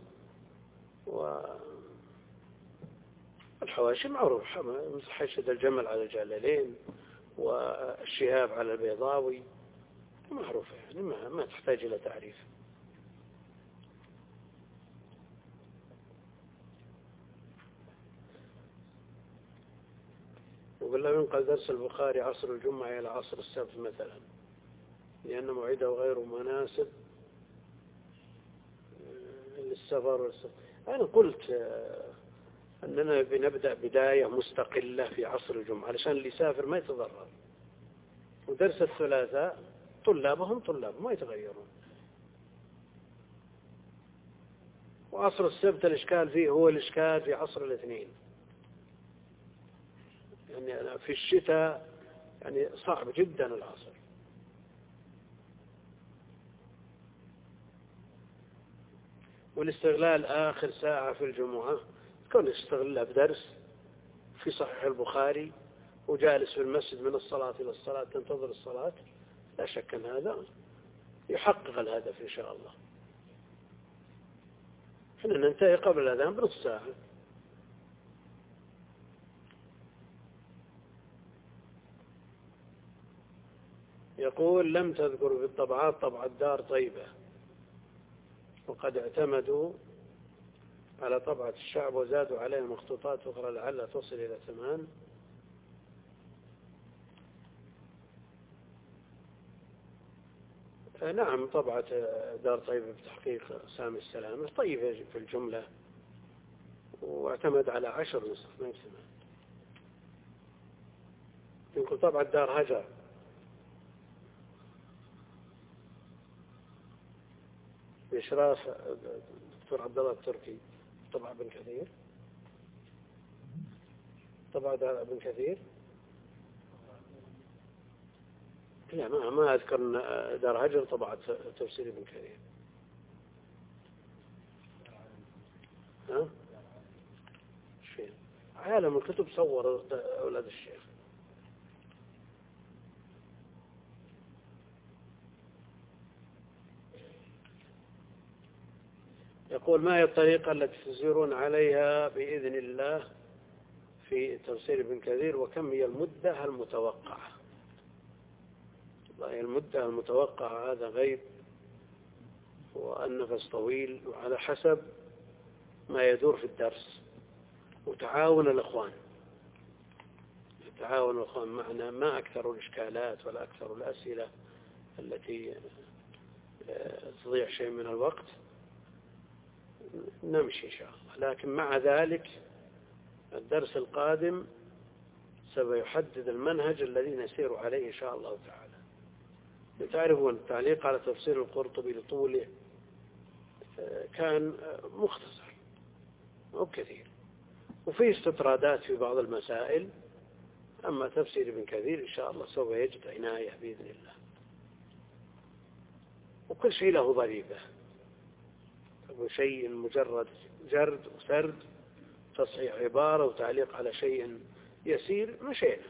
والحواشي معروف مثل حاشية الجمل على الجلالين والشهاب على البيضاوي، معروفة يعني ما, ما تحتاج إلى تعريف. وقال له ينقل درس البخاري عصر الجمعة إلى عصر السبت مثلا لأن موعده غير مناسب للسفر والسفر. أنا قلت أننا بنبدأ بداية مستقلة في عصر الجمعة علشان اللي يسافر ما يتضرر، ودرس الثلاثاء طلابهم طلاب ما يتغيرون، وعصر السبت الإشكال فيه هو الإشكال في عصر الاثنين. يعني في الشتاء يعني صعب جدا العصر. والاستغلال آخر ساعة في الجمعة كون يستغلها بدرس في صحيح البخاري وجالس في المسجد من الصلاة إلى الصلاة تنتظر الصلاة، لا شك أن هذا يحقق الهدف إن شاء الله. احنا ننتهي قبل الأذان بنص ساعة. يقول لم تذكر في الطبعات طبع الدار طيبة، وقد اعتمدوا على طبعة الشعب وزادوا عليها مخطوطات أخرى لعلها تصل إلى ثمان. نعم طبعة دار طيبة بتحقيق سامي السلامة طيبة في الجملة، واعتمد على عشر نسخ ما يسمى. يمكن طبعة دار هجر بإشراف الدكتور عبد الله التركي، طبعة ابن كثير، طبعة دار ابن كثير. لا ما ما أذكر أن دار هجر طبعة تفسير ابن كثير. ها؟ شيء عالم الكتب صور أولاد الشيخ. يقول ما هي الطريقة التي تسيرون عليها بإذن الله في تفسير ابن كثير، وكم هي المدة المتوقعة؟ المدة المتوقعة هذا غيب، والنفس طويل، وعلى حسب ما يدور في الدرس وتعاون الأخوان. تعاون الأخوان معنا، ما أكثر الإشكالات ولا أكثر الأسئلة التي تضيع شيء من الوقت، نمشي إن شاء الله. لكن مع ذلك الدرس القادم سيحدد المنهج الذي نسير عليه إن شاء الله تعالى. تعرفون التعليق على تفسير القرطبي لطوله كان مختصر مو كثير، وفيه استطرادات في بعض المسائل. أما تفسير ابن كثير إن شاء الله سوف يجد عناية بإذن الله. كل شيء له ضريبة. شيء مجرد جرد وسرد، تصحيح عبارة وتعليق على شيء يسير، مشينا.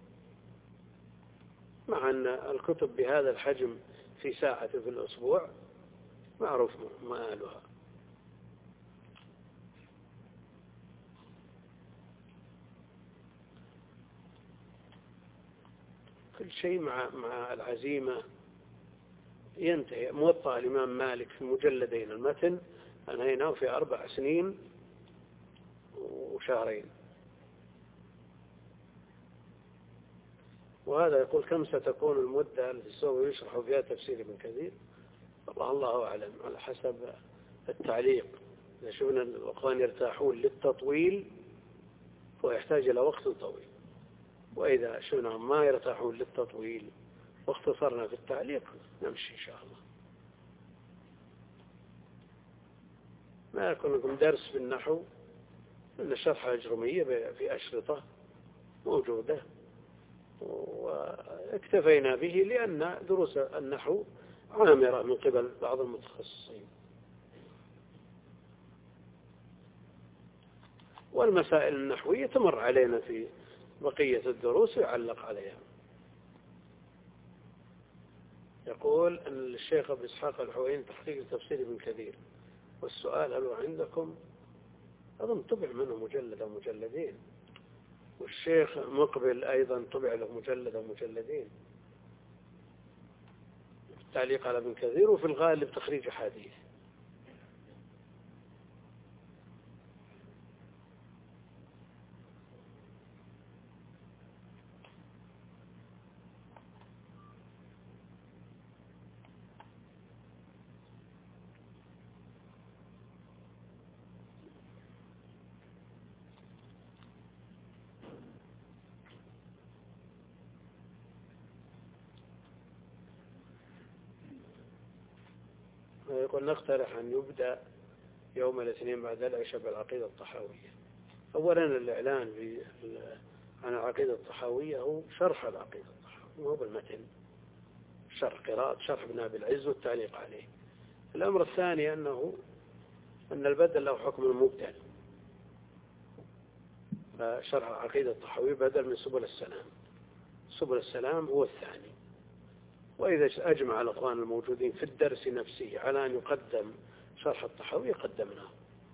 مع أن الكتب بهذا الحجم في ساعة في الأسبوع معروف مآلها. كل شيء مع مع العزيمة ينتهي. موطأ الإمام مالك في مجلدين، المتن أنهيناه في أربع سنين وشهرين. وهذا يقول كم ستكون المدة التي سوف يشرح فيها تفسير ابن كثير؟ والله الله أعلم، على حسب التعليق. إذا شفنا الأخوان يرتاحون للتطويل فهو يحتاج إلى وقت طويل، وإذا شفنا ما يرتاحون للتطويل واختصرنا في التعليق نمشي إن شاء الله. ما يكون لكم درس في النحو، إن الشرح الأجرمية في أشرطة موجودة واكتفينا به، لأن دروس النحو عامرة من قبل بعض المتخصصين، والمسائل النحوية تمر علينا في بقية الدروس ويعلق عليها. يقول أن الشيخ أبو إسحاق الحويني تحقيق تفسير ابن كثير، والسؤال هل هو عندكم؟ أظن طبع منه مجلد أو مجلدين، والشيخ مقبل أيضا طبع له مجلد أو مجلدين، التعليق على ابن كثير، وفي الغالب تخريج حديث. يقول نقترح أن يبدأ يوم الاثنين بعد العشاء بالعقيدة الطحاوية. أولا الإعلان عن العقيدة الطحاوية هو شرح العقيدة الطحاوية، مو بالمتن، شرح قراءة شرح ابن أبي العز والتعليق عليه. الأمر الثاني أنه أن البدل له حكم المبدل، فشرح العقيدة الطحاوية بدل من سبل السلام، سبل السلام هو الثاني. وإذا أجمع الأخوان الموجودين في الدرس نفسه على أن يقدم شرح الطحاوية قدمناه.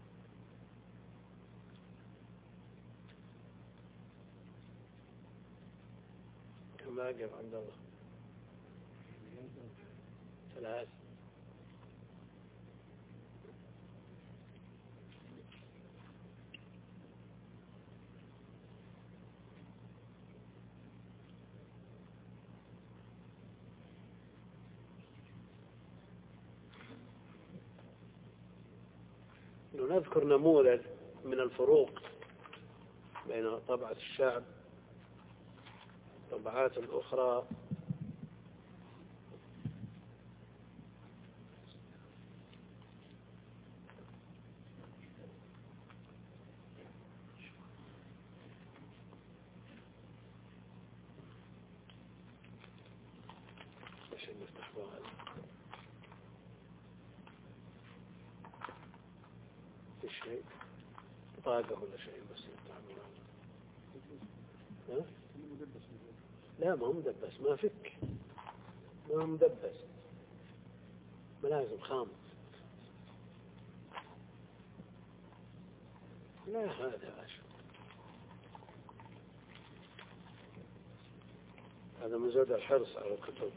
كم باقي عبد الله؟ ثلاث. نذكر نموذج من الفروق بين طبعة الشعب والطبعات الأخرى. عشان نفتح بهذا في شيء طاقة ولا شيء بس نتعامل. ها؟ لا ما هو مدبس، ما فك، ما هو مدبس، ملازم خام. لا هذا عشان هذا من زود الحرص على الكتب.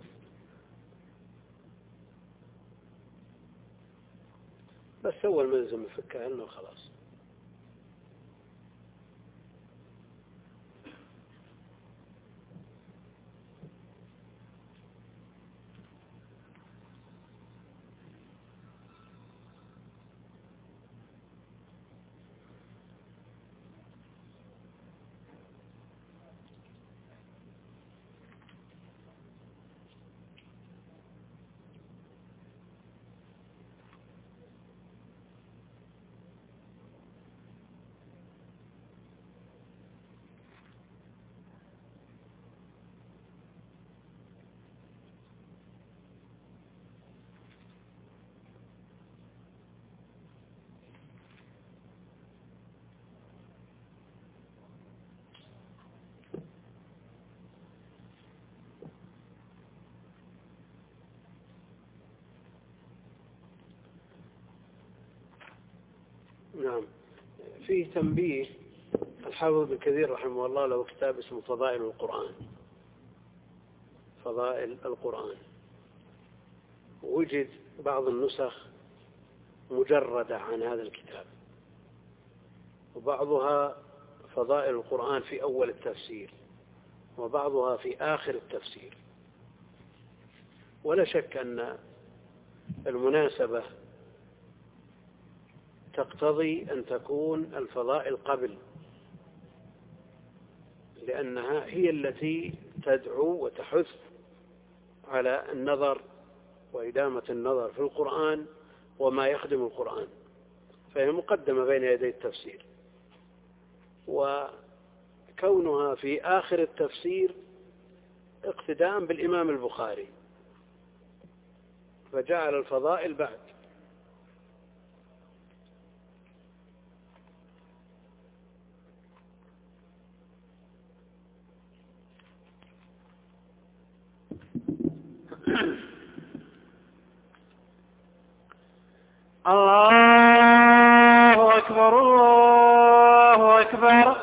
بس أول ما لازم نفكها لنا وخلاص. نعم. فيه تنبيه. الحافظ ابن كثير رحمه الله له كتاب اسمه فضائل القرآن. فضائل القرآن وجد بعض النسخ مجردة عن هذا الكتاب، وبعضها فضائل القرآن في أول التفسير وبعضها في آخر التفسير. ولا شك أن المناسبة تقتضي أن تكون الفضائل قبل، لأنها هي التي تدعو وتحث على النظر وإدامة النظر في القرآن وما يخدم القرآن، فهي مقدمة بين يدي التفسير. وكونها في آخر التفسير اقتداء بالإمام البخاري فجعل الفضائل بعد. الله أكبر الله أكبر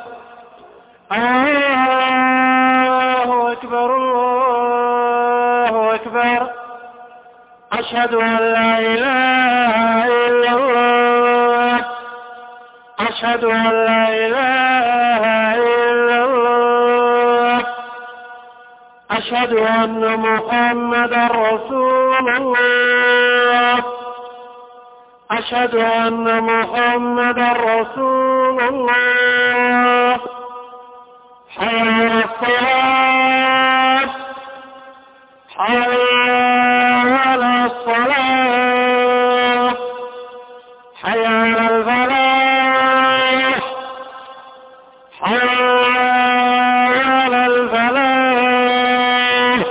الله أكبر الله أكبر. أشهد أن لا إله إلا الله أشهد أن لا إله إلا الله أشهد أن محمدا رسول الله أشهد أن محمدا رسول الله. حي على الصلاة حي على الصلاة حي على الفلاح حي على الفلاح.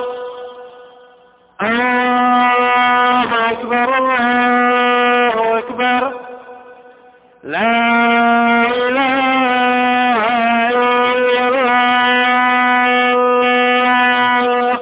الله أكبر الله أكبر. لا إله إلا الله.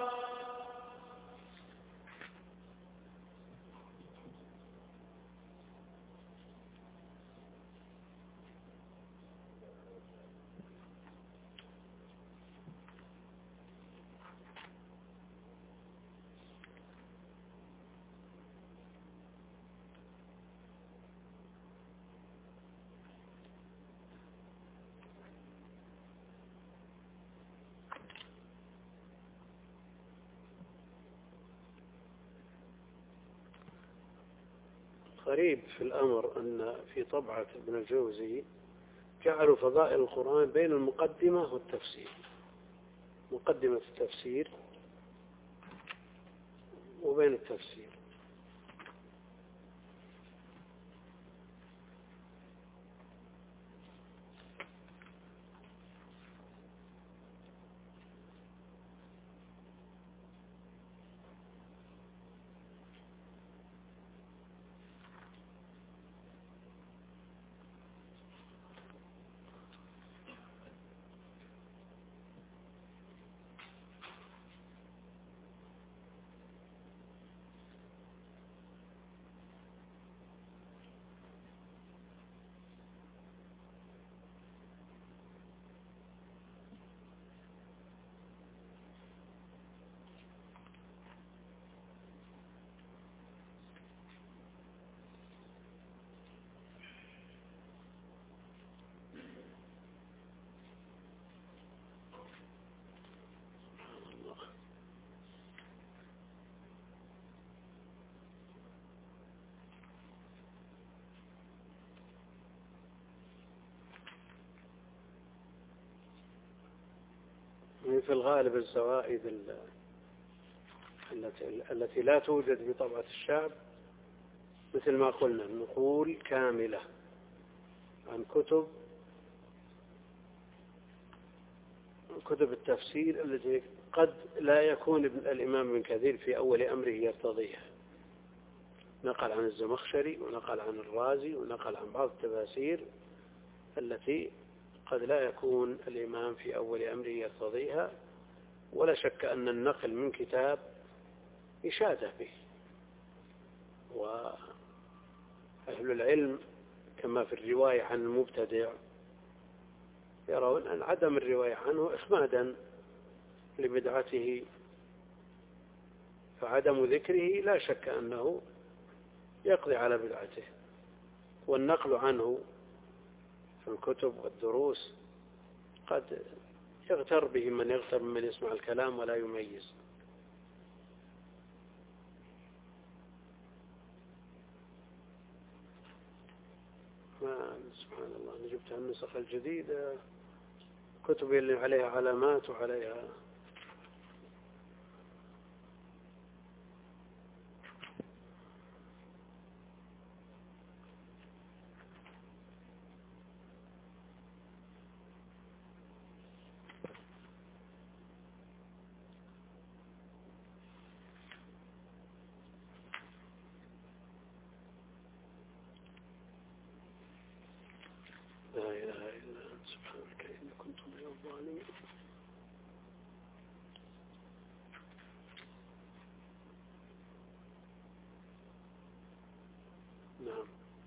غريب في الأمر أن في طبعة ابن الجوزي جعلوا فضائل القرآن بين المقدمة والتفسير، مقدمة التفسير وبين التفسير. في الغالب الزوائد التي التي لا توجد بطبعة الشعب مثل ما قلنا النقول كاملة عن كتب كتب التفسير التي قد لا يكون الإمام ابن كثير في أول أمره يرتضيها. نقل عن الزمخشري ونقل عن الرازي ونقل عن بعض التفاسير التي قد لا يكون الإمام في أول أمره يرتضيها. ولا شك أن النقل من كتاب إشادة به، وأهل العلم كما في الرواية عن المبتدع، يرون أن عدم الرواية عنه إخمادا لبدعته، فعدم ذكره لا شك أنه يقضي على بدعته. والنقل عنه في الكتب والدروس قد يغتر به من يغتر من يسمع الكلام ولا يميز. ما سبحان الله، أنا جبت النسخ الجديدة كتب اللي عليها علامات وعليها لا إله إلا أنت سبحانك إني كنت من الظالمين. نعم،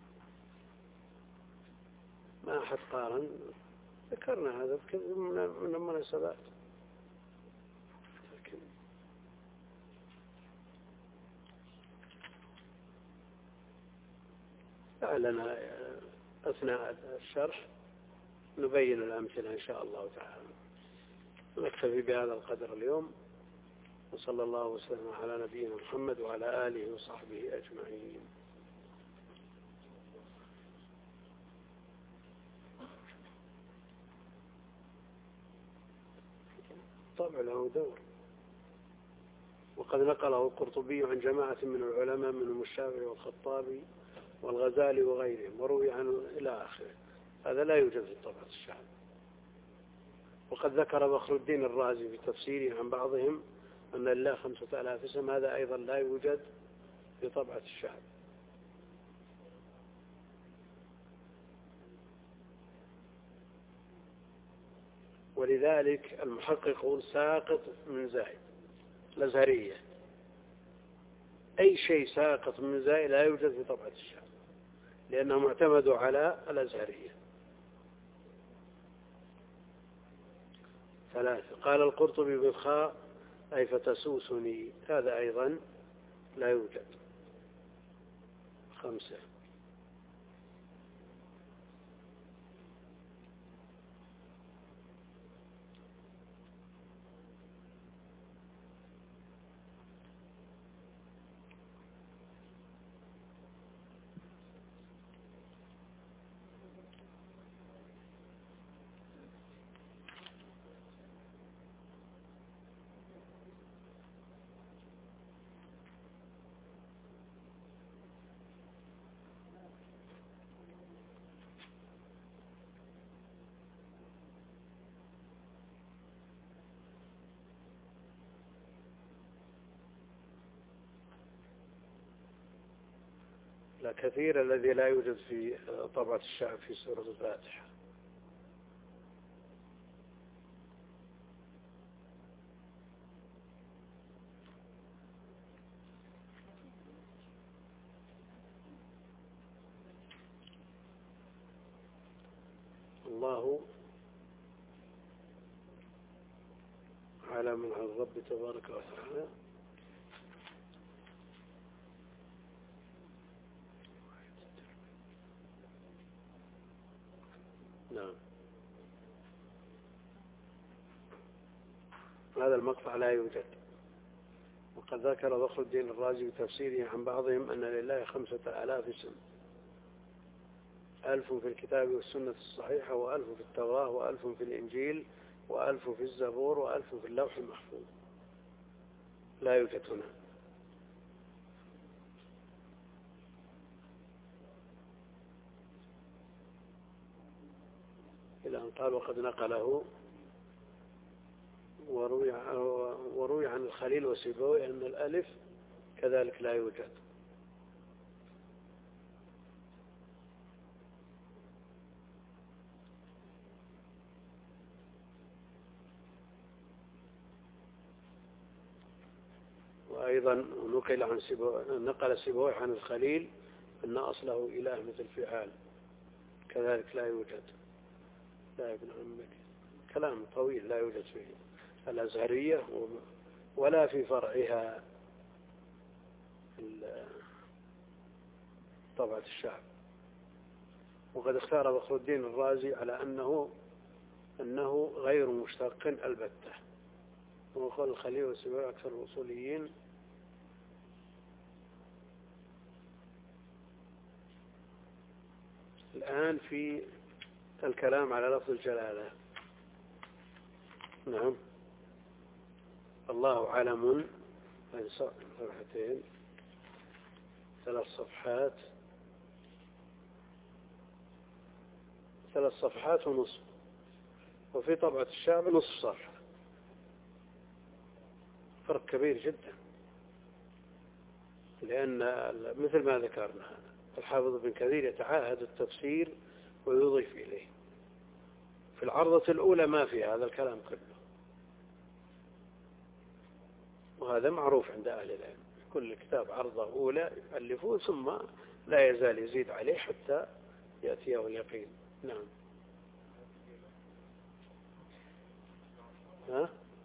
ما أحد قارن، ذكرنا هذا بكثير من المناسبات، لكن لعلنا أثناء الشرح نبين الأمثلة إن شاء الله تعالى. نكتفي بهذا القدر اليوم، وصلى الله وسلم على نبينا محمد وعلى آله وصحبه أجمعين. طبعا له دور، وقد نقله القرطبي عن جماعة من العلماء منهم الشافعي والخطابي والغزالي وغيرهم، وروي عنه إلى آخره. هذا لا يوجد في طبعة الشعب. وقد ذكر بخر الدين الرازي في تفسيره عن بعضهم أن لله خمسة آلاف اسم، هذا أيضا لا يوجد في طبعة الشعب. ولذلك المحقق يقول ساقط من زائد الأزهرية، أي شيء ساقط من زائد لا يوجد في طبعة الشعب، لأنهم اعتمدوا على الأزهرية. ثلاثة، قال القرطبي بالخاء أي فتسوسني، هذا أيضا لا يوجد. خمسة، لا كثير الذي لا يوجد في طبعة الشعب في سورة الفاتحة. الله على من عن الرب تبارك وتعالى. نعم، هذا المقطع لا يوجد. وقد ذكر بخر الدين الرازي بتفسيره عن بعضهم أن لله خمسة آلاف اسم، ألف في الكتاب والسنة الصحيحة، وألف في التوراة، وألف في الإنجيل، وألف في الزبور، وألف في اللوح المحفوظ. لا يوجد هنا. إلى أن قال وقد نقله وروي, وروي عن الخليل وسيبوي أن الألف كذلك لا يوجد. وأيضا نقل عن سيبوي، نقل سيبوي عن الخليل أن أصله إله مثل فعال، كذلك لا يوجد، لا ابن عمك، كلام طويل لا يوجد في الأزهرية ولا في فرعها طبعة الشعب. وقد اختار بخر الدين الرازي على أنه أنه غير مشتق البتة، وقال الخليل والسبيعي أكثر الأصوليين. الآن في الكلام على لفظ الجلالة. نعم. الله علم، صفحتين ثلاث صفحات ثلاث صفحات ونصف، وفي طبعة الشعب نصف صفحة، فرق كبير جدا. لأن مثل ما ذكرنا الحافظ ابن كثير يتعاهد التفسير ويضيف إليه. في العرضة الأولى ما في هذا الكلام كله، وهذا معروف عند أهل العلم. كل كتاب عرضة أولى يؤلفوه ثم لا يزال يزيد عليه حتى يأتيه اليقين. نعم. ها؟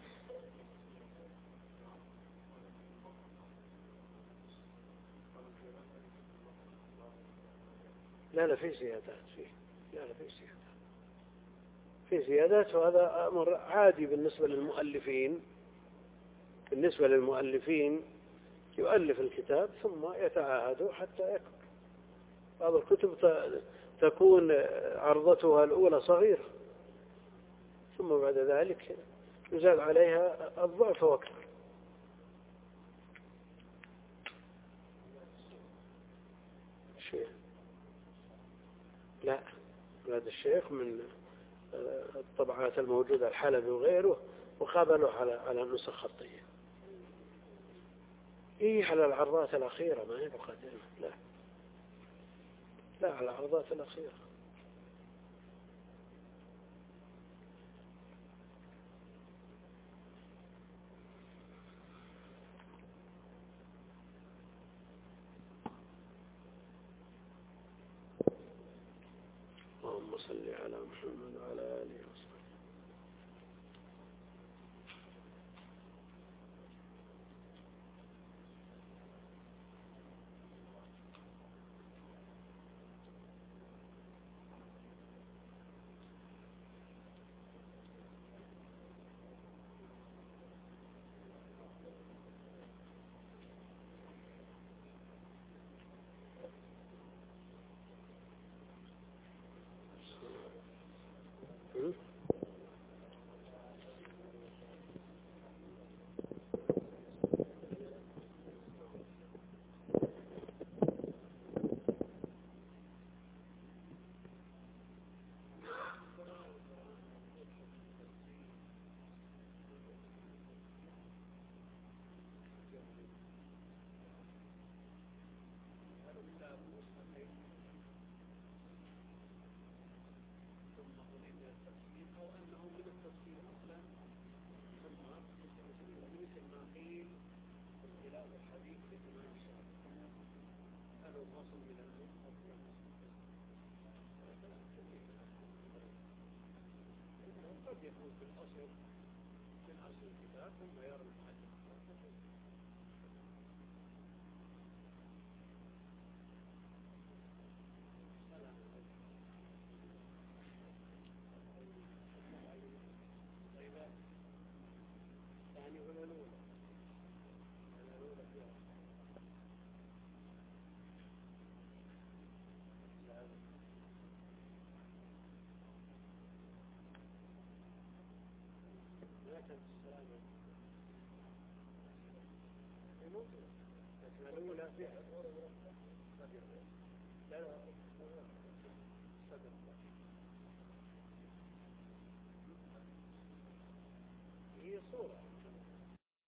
لا لا في زيادات فيه، لا لا في زيادات في زيادات وهذا أمر عادي بالنسبة للمؤلفين. بالنسبة للمؤلفين يؤلف الكتاب ثم يتعاهد حتى يكبر. بعض الكتب تكون عرضتها الأولى صغيرة ثم بعد ذلك يزاد عليها الضعف وأكثر. شيء لا، هذا الشيخ من الطبعات الموجودة الحلبي وغيره، وقابلوا على على النسخ خطية. إيه على العرضات الأخيرة ما هي مقدمة، لا لا على العرضات الأخيرة. اللهم صل على محمد وعلى آله وصحبه. يكون في الأصل من أصل الكتاب ثم يرى المحدث. يعني هنا الأولى الأولى فيها الأولى فيها لا لا هي صورة